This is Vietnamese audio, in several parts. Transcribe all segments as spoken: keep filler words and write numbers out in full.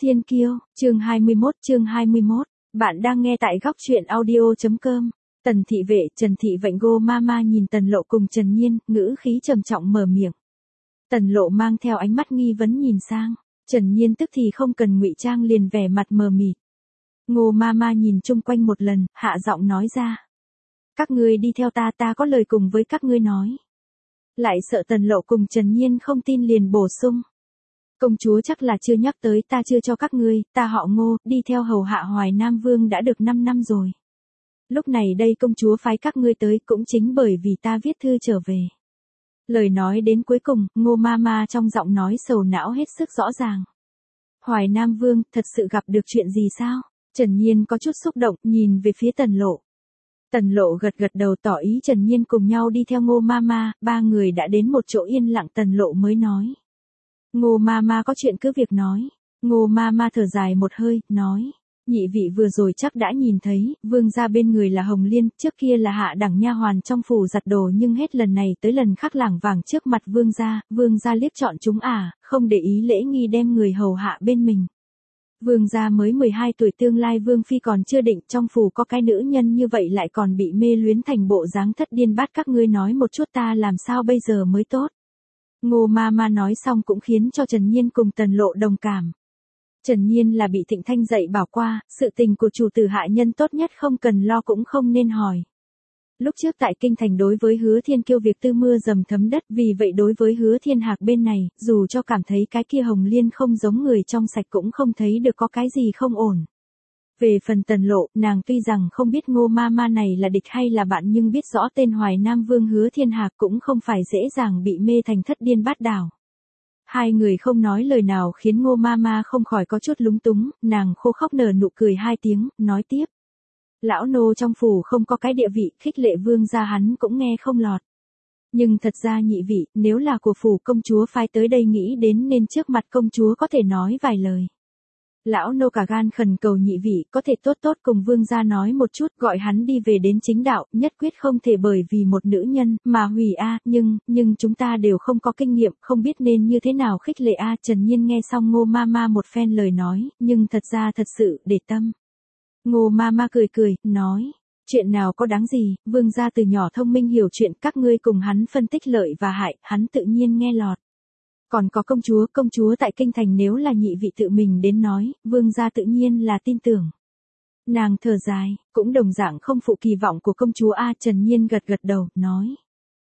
Thiên Kiêu, chương hai mươi mốt, chương hai mươi mốt. Bạn đang nghe tại góc truyện audio.com. Tần thị vệ, Trần thị vệnh Go Mama nhìn Tần Lộ cùng Trần Nhiên, ngữ khí trầm trọng mở miệng. Tần Lộ mang theo ánh mắt nghi vấn nhìn sang, Trần Nhiên tức thì không cần ngụy trang liền vẻ mặt mờ mịt. Ngô Mama nhìn chung quanh một lần, hạ giọng nói ra. Các ngươi đi theo ta, ta có lời cùng với các ngươi nói. Lại sợ Tần Lộ cùng Trần Nhiên không tin liền bổ sung. Công chúa chắc là chưa nhắc tới, ta chưa cho các ngươi, ta họ Ngô, đi theo hầu hạ Hoài Nam Vương đã được năm năm rồi. Lúc này đây công chúa phái các ngươi tới cũng chính bởi vì ta viết thư trở về. Lời nói đến cuối cùng, Ngô Mama trong giọng nói sầu não hết sức rõ ràng. Hoài Nam Vương, thật sự gặp được chuyện gì sao? Trần Nhiên có chút xúc động, nhìn về phía Tần Lộ. Tần Lộ gật gật đầu tỏ ý Trần Nhiên cùng nhau đi theo Ngô Mama, ba người đã đến một chỗ yên lặng. Tần Lộ mới nói. Ngô Mama có chuyện cứ việc nói. Ngô Mama thở dài một hơi, nói. Nhị vị vừa rồi chắc đã nhìn thấy, vương gia bên người là Hồng Liên, trước kia là hạ đẳng nha hoàn trong phủ giặt đồ nhưng hết lần này tới lần khác lảng vảng trước mặt vương gia, vương gia liếc chọn chúng à, không để ý lễ nghi đem người hầu hạ bên mình. Vương gia mới mười hai tuổi, tương lai vương phi còn chưa định, trong phủ có cái nữ nhân như vậy lại còn bị mê luyến thành bộ dáng thất điên bát, các ngươi nói một chút ta làm sao bây giờ mới tốt. Ngô Mama nói xong cũng khiến cho Trần Nhiên cùng Tần Lộ đồng cảm. Trần Nhiên là bị Thịnh Thanh dạy bảo qua, sự tình của chủ tử hạ nhân tốt nhất không cần lo cũng không nên hỏi. Lúc trước tại Kinh Thành đối với Hứa Thiên Kiêu việc tư mưa dầm thấm đất, vì vậy đối với Hứa Thiên Hạc bên này, dù cho cảm thấy cái kia Hồng Liên không giống người trong sạch cũng không thấy được có cái gì không ổn. Về phần Tần Lộ, nàng tuy rằng không biết Ngô Mama này là địch hay là bạn nhưng biết rõ tên Hoài Nam Vương Hứa Thiên Hạc cũng không phải dễ dàng bị mê thành thất điên bát đảo. Hai người không nói lời nào khiến Ngô Mama không khỏi có chút lúng túng, nàng khô khóc nở nụ cười hai tiếng, nói tiếp. Lão nô trong phủ không có cái địa vị, khích lệ vương gia hắn cũng nghe không lọt. Nhưng thật ra nhị vị, nếu là của phủ công chúa phái tới đây nghĩ đến nên trước mặt công chúa có thể nói vài lời. Lão nô cả gan khẩn cầu nhị vị có thể tốt tốt cùng vương gia nói một chút, gọi hắn đi về đến chính đạo, nhất quyết không thể bởi vì một nữ nhân mà hủy a, nhưng, nhưng chúng ta đều không có kinh nghiệm, không biết nên như thế nào khích lệ a. Trần Nhiên nghe xong Ngô Mama một phen lời nói, nhưng thật ra thật sự để tâm. Ngô Mama cười cười, nói, chuyện nào có đáng gì, vương gia từ nhỏ thông minh hiểu chuyện, các ngươi cùng hắn phân tích lợi và hại, hắn tự nhiên nghe lọt. Còn có công chúa, công chúa tại Kinh Thành nếu là nhị vị tự mình đến nói, vương gia tự nhiên là tin tưởng. Nàng thở dài, cũng đồng dạng không phụ kỳ vọng của công chúa a. Trần Nhiên gật gật đầu, nói.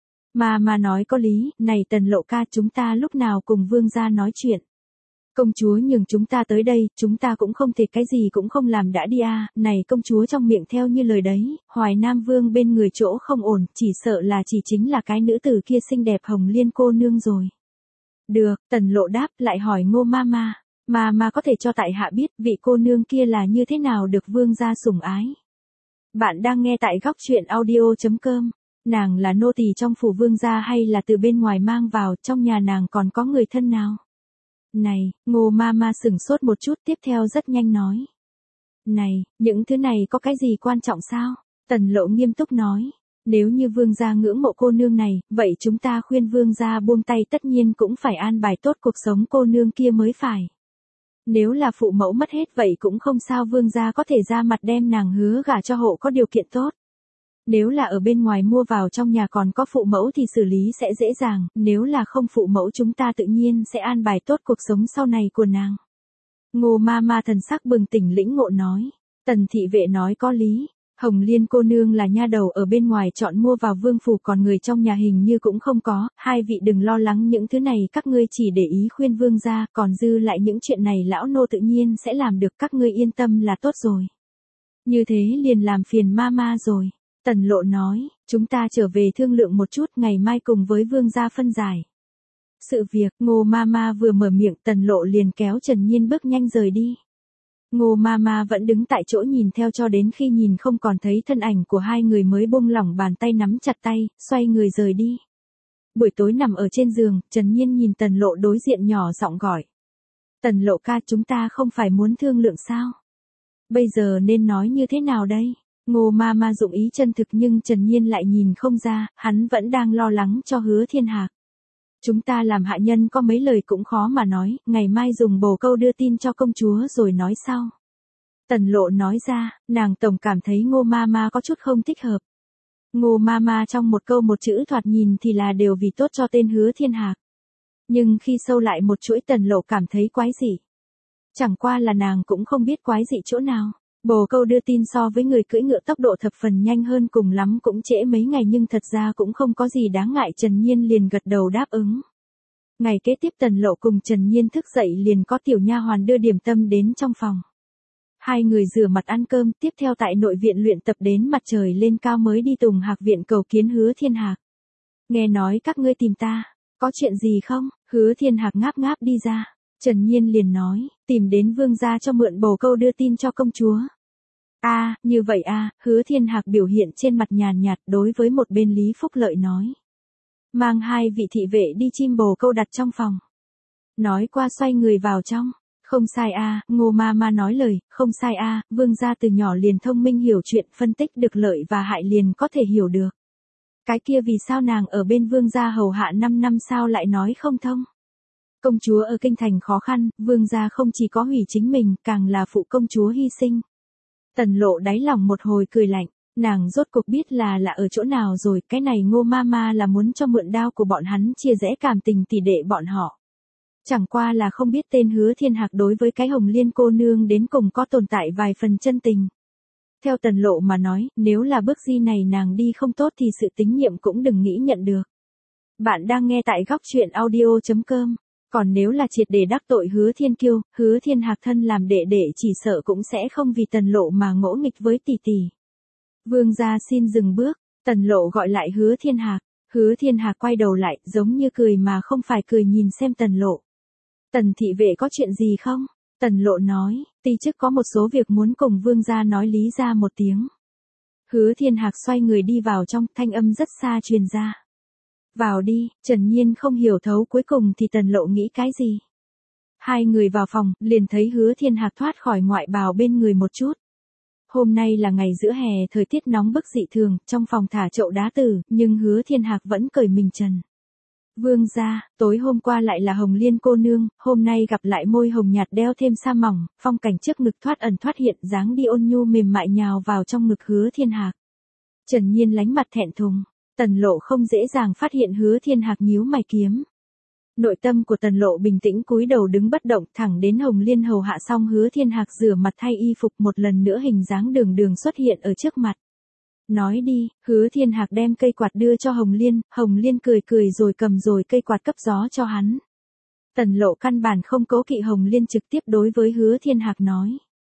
Mà mà nói có lý, này Tần Lộ ca, chúng ta lúc nào cùng vương gia nói chuyện. Công chúa nhường chúng ta tới đây, chúng ta cũng không thể cái gì cũng không làm đã đi a. Này công chúa trong miệng theo như lời đấy, Hoài Nam Vương bên người chỗ không ổn, chỉ sợ là chỉ chính là cái nữ tử kia xinh đẹp Hồng Liên cô nương rồi. Được, Tần Lộ đáp, lại hỏi Ngô Mama, Mama có thể cho tại hạ biết vị cô nương kia là như thế nào được vương gia sủng ái. Bạn đang nghe tại góc truyện audio.com. Nàng là nô tỳ trong phủ vương gia hay là từ bên ngoài mang vào, trong nhà nàng còn có người thân nào? Này, Ngô Mama sửng sốt một chút, tiếp theo rất nhanh nói. Này, những thứ này có cái gì quan trọng sao? Tần Lộ nghiêm túc nói. Nếu như vương gia ngưỡng mộ cô nương này, vậy chúng ta khuyên vương gia buông tay, tất nhiên cũng phải an bài tốt cuộc sống cô nương kia mới phải. Nếu là phụ mẫu mất hết vậy cũng không sao, vương gia có thể ra mặt đem nàng hứa gả cho hộ có điều kiện tốt. Nếu là ở bên ngoài mua vào trong nhà còn có phụ mẫu thì xử lý sẽ dễ dàng, nếu là không phụ mẫu chúng ta tự nhiên sẽ an bài tốt cuộc sống sau này của nàng. Ngô Mama thần sắc bừng tỉnh lĩnh ngộ nói. Tần thị vệ nói có lý. Hồng Liên cô nương là nha đầu ở bên ngoài chọn mua vào vương phủ, còn người trong nhà hình như cũng không có, hai vị đừng lo lắng những thứ này, các ngươi chỉ để ý khuyên vương gia, còn dư lại những chuyện này lão nô tự nhiên sẽ làm được, các ngươi yên tâm là tốt rồi. Như thế liền làm phiền Mama rồi. Tần Lộ nói, chúng ta trở về thương lượng một chút, ngày mai cùng với vương gia phân giải. Sự việc, Ngô Mama vừa mở miệng, Tần Lộ liền kéo Trần Nhiên bước nhanh rời đi. Ngô Mama vẫn đứng tại chỗ nhìn theo cho đến khi nhìn không còn thấy thân ảnh của hai người mới buông lỏng bàn tay nắm chặt tay, xoay người rời đi. Buổi tối nằm ở trên giường, Trần Nhiên nhìn Tần Lộ đối diện nhỏ giọng gọi. Tần Lộ ca, chúng ta không phải muốn thương lượng sao? Bây giờ nên nói như thế nào đây? Ngô Mama dụng ý chân thực nhưng Trần Nhiên lại nhìn không ra, hắn vẫn đang lo lắng cho Hứa Thiên Hạc. Chúng ta làm hạ nhân có mấy lời cũng khó mà nói, ngày mai dùng bồ câu đưa tin cho công chúa rồi nói sau. Tần Lộ nói ra, nàng tổng cảm thấy Ngô Mama có chút không thích hợp. Ngô Mama trong một câu một chữ thoạt nhìn thì là đều vì tốt cho tên Hứa Thiên Hạc. Nhưng khi sâu lại một chuỗi Tần Lộ cảm thấy quái dị. Chẳng qua là nàng cũng không biết quái dị chỗ nào. Bồ câu đưa tin so với người cưỡi ngựa tốc độ thập phần nhanh hơn, cùng lắm cũng trễ mấy ngày, nhưng thật ra cũng không có gì đáng ngại. Trần Nhiên liền gật đầu đáp ứng. Ngày kế tiếp Tần Lộ cùng Trần Nhiên thức dậy liền có tiểu nha hoàn đưa điểm tâm đến trong phòng. Hai người rửa mặt ăn cơm, tiếp theo tại nội viện luyện tập đến mặt trời lên cao mới đi Tùng Hạc viện cầu kiến Hứa Thiên Hạc. Nghe nói các ngươi tìm ta, có chuyện gì không? Hứa Thiên Hạc ngáp ngáp đi ra. Trần Nhiên liền nói, tìm đến vương gia cho mượn bồ câu đưa tin cho công chúa. A, à, như vậy a, à, Hứa Thiên Hạc biểu hiện trên mặt nhàn nhạt đối với một bên Lý Phúc Lợi nói. Mang hai vị thị vệ đi chim bồ câu đặt trong phòng. Nói qua xoay người vào trong. Không sai a, à, Ngô Mama nói lời, không sai a, à, vương gia từ nhỏ liền thông minh hiểu chuyện, phân tích được lợi và hại liền có thể hiểu được. Cái kia vì sao nàng ở bên vương gia hầu hạ năm năm sao lại nói không thông? Công chúa ở kinh thành khó khăn, vương gia không chỉ có hủy chính mình, càng là phụ công chúa hy sinh. Tần Lộ đáy lòng một hồi cười lạnh, nàng rốt cuộc biết là là ở chỗ nào rồi, cái này Ngô Mama là muốn cho mượn đao của bọn hắn chia rẽ cảm tình tỷ đệ bọn họ. Chẳng qua là không biết tên Hứa Thiên Hạc đối với cái Hồng Liên cô nương đến cùng có tồn tại vài phần chân tình. Theo Tần Lộ mà nói, nếu là bước di này nàng đi không tốt thì sự tín nhiệm cũng đừng nghĩ nhận được. Bạn đang nghe tại góc truyện audio chấm com. Còn nếu là triệt để đắc tội Hứa Thiên Kiêu, Hứa Thiên Hạc thân làm đệ đệ chỉ sợ cũng sẽ không vì Tần Lộ mà ngỗ nghịch với tỷ tỷ. Vương gia xin dừng bước, Tần Lộ gọi lại Hứa Thiên Hạc. Hứa Thiên Hạc quay đầu lại, giống như cười mà không phải cười nhìn xem Tần Lộ. Tần thị vệ có chuyện gì không? Tần Lộ nói, ti chức có một số việc muốn cùng vương gia nói lý ra một tiếng. Hứa Thiên Hạc xoay người đi vào trong, thanh âm rất xa truyền ra. Vào đi, Trần Nhiên không hiểu thấu cuối cùng thì Tần Lộ nghĩ cái gì. Hai người vào phòng, liền thấy Hứa Thiên Hạc thoát khỏi ngoại bào bên người một chút. Hôm nay là ngày giữa hè, thời tiết nóng bức dị thường, trong phòng thả chậu đá tử, nhưng Hứa Thiên Hạc vẫn cởi mình trần. Vương gia, tối hôm qua lại là Hồng Liên cô nương, hôm nay gặp lại môi hồng nhạt đeo thêm sa mỏng, phong cảnh trước ngực thoát ẩn thoát hiện, dáng đi ôn nhu mềm mại nhào vào trong ngực Hứa Thiên Hạc. Trần Nhiên lánh mặt thẹn thùng, Tần Lộ không dễ dàng phát hiện Hứa Thiên Hạc nhíu mày kiếm. Nội tâm của Tần Lộ bình tĩnh cúi đầu đứng bất động, thẳng đến Hồng Liên hầu hạ xong Hứa Thiên Hạc rửa mặt thay y phục, một lần nữa hình dáng đường đường xuất hiện ở trước mặt. Nói đi, Hứa Thiên Hạc đem cây quạt đưa cho Hồng Liên, Hồng Liên cười cười rồi cầm rồi cây quạt cấp gió cho hắn. Tần Lộ căn bản không cố kỵ, Hồng Liên trực tiếp đối với Hứa Thiên Hạc nói.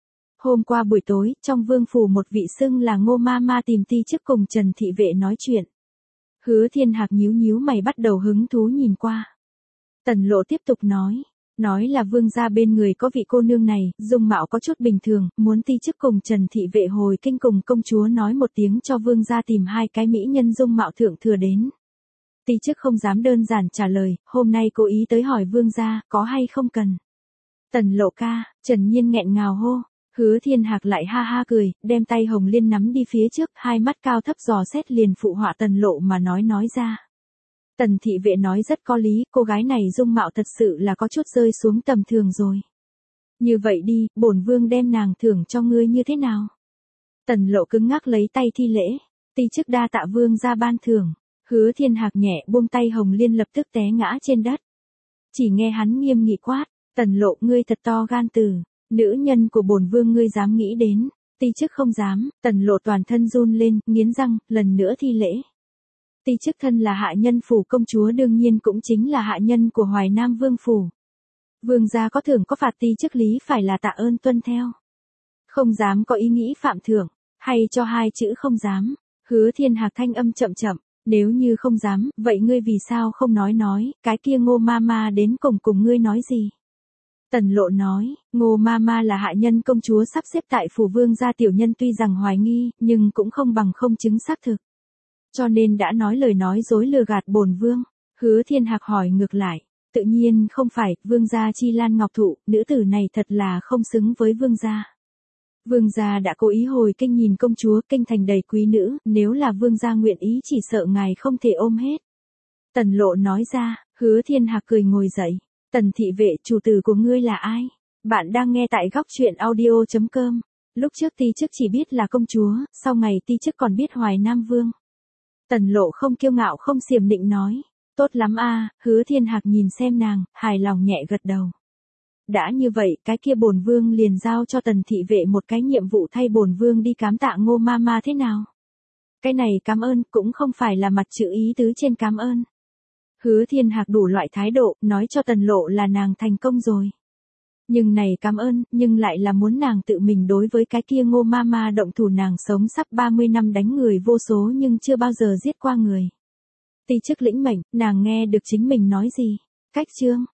Hôm qua buổi tối, trong vương phủ một vị xưng là Ngô Mama tìm ti chức cùng Trần thị vệ nói chuyện. Hứa Thiên Hạc nhíu nhíu mày bắt đầu hứng thú nhìn qua. Tần Lộ tiếp tục nói. Nói là vương gia bên người có vị cô nương này, dung mạo có chút bình thường, muốn ti chức cùng Trần thị vệ hồi kinh cùng công chúa nói một tiếng cho vương gia tìm hai cái mỹ nhân dung mạo thượng thừa đến. Ti chức không dám đơn giản trả lời, hôm nay cố ý tới hỏi vương gia, có hay không cần. Tần Lộ ca, Trần Nhiên nghẹn ngào hô. Hứa Thiên Hạc lại ha ha cười, đem tay Hồng Liên nắm đi phía trước, hai mắt cao thấp dò xét liền phụ họa Tần Lộ mà nói nói ra. Tần thị vệ nói rất có lý, cô gái này dung mạo thật sự là có chút rơi xuống tầm thường rồi. Như vậy đi, bổn vương đem nàng thưởng cho ngươi như thế nào? Tần Lộ cứng ngắc lấy tay thi lễ, ti chức đa tạ vương gia ban thưởng. Hứa Thiên Hạc nhẹ buông tay Hồng Liên lập tức té ngã trên đất. Chỉ nghe hắn nghiêm nghị quát, Tần Lộ ngươi thật to gan từ, nữ nhân của bổn vương ngươi dám nghĩ đến, ti chức không dám. Tần Lộ toàn thân run lên, nghiến răng, lần nữa thi lễ. Ti chức thân là hạ nhân phủ công chúa, đương nhiên cũng chính là hạ nhân của Hoài Nam vương phủ. Vương gia có thưởng có phạt, ti chức lý phải là tạ ơn tuân theo. Không dám có ý nghĩ phạm thưởng, hay cho hai chữ không dám. Hứa Thiên Hạc thanh âm chậm chậm, nếu như không dám, vậy ngươi vì sao không nói nói, cái kia Ngô Mama đến cùng cùng ngươi nói gì? Tần Lộ nói, Ngô Mama là hạ nhân công chúa sắp xếp tại phủ vương gia, tiểu nhân tuy rằng hoài nghi, nhưng cũng không bằng không chứng xác thực. Cho nên đã nói lời nói dối lừa gạt bổn vương. Hứa Thiên Hạc hỏi ngược lại, tự nhiên không phải, vương gia chi lan ngọc thụ, nữ tử này thật là không xứng với vương gia. Vương gia đã cố ý hồi kinh nhìn công chúa, kinh thành đầy quý nữ, nếu là vương gia nguyện ý chỉ sợ ngài không thể ôm hết. Tần Lộ nói ra, Hứa Thiên Hạc cười ngồi dậy. Tần thị vệ, chủ tử của ngươi là ai? Bạn đang nghe tại góc truyện audio.com. Lúc trước ti chức chỉ biết là công chúa, sau ngày ti chức còn biết Hoài Nam Vương. Tần lộ không kiêu ngạo không xiểm nịnh nói. Tốt lắm a. Hứa Thiên Hạc nhìn xem nàng, hài lòng nhẹ gật đầu. Đã như vậy, cái kia bổn vương liền giao cho tần thị vệ một cái nhiệm vụ thay bổn vương đi cám tạ Ngô Mama thế nào? Cái này cảm ơn cũng không phải là mặt chữ ý tứ trên cảm ơn. Hứa Thiên Hạc đủ loại thái độ, nói cho tần lộ là nàng thành công rồi. Nhưng này cảm ơn, nhưng lại là muốn nàng tự mình đối với cái kia Ngô Mama động thủ. Nàng sống sắp ba mươi năm đánh người vô số nhưng chưa bao giờ giết qua người. Ti chức lĩnh mệnh, nàng nghe được chính mình nói gì? Cách chương.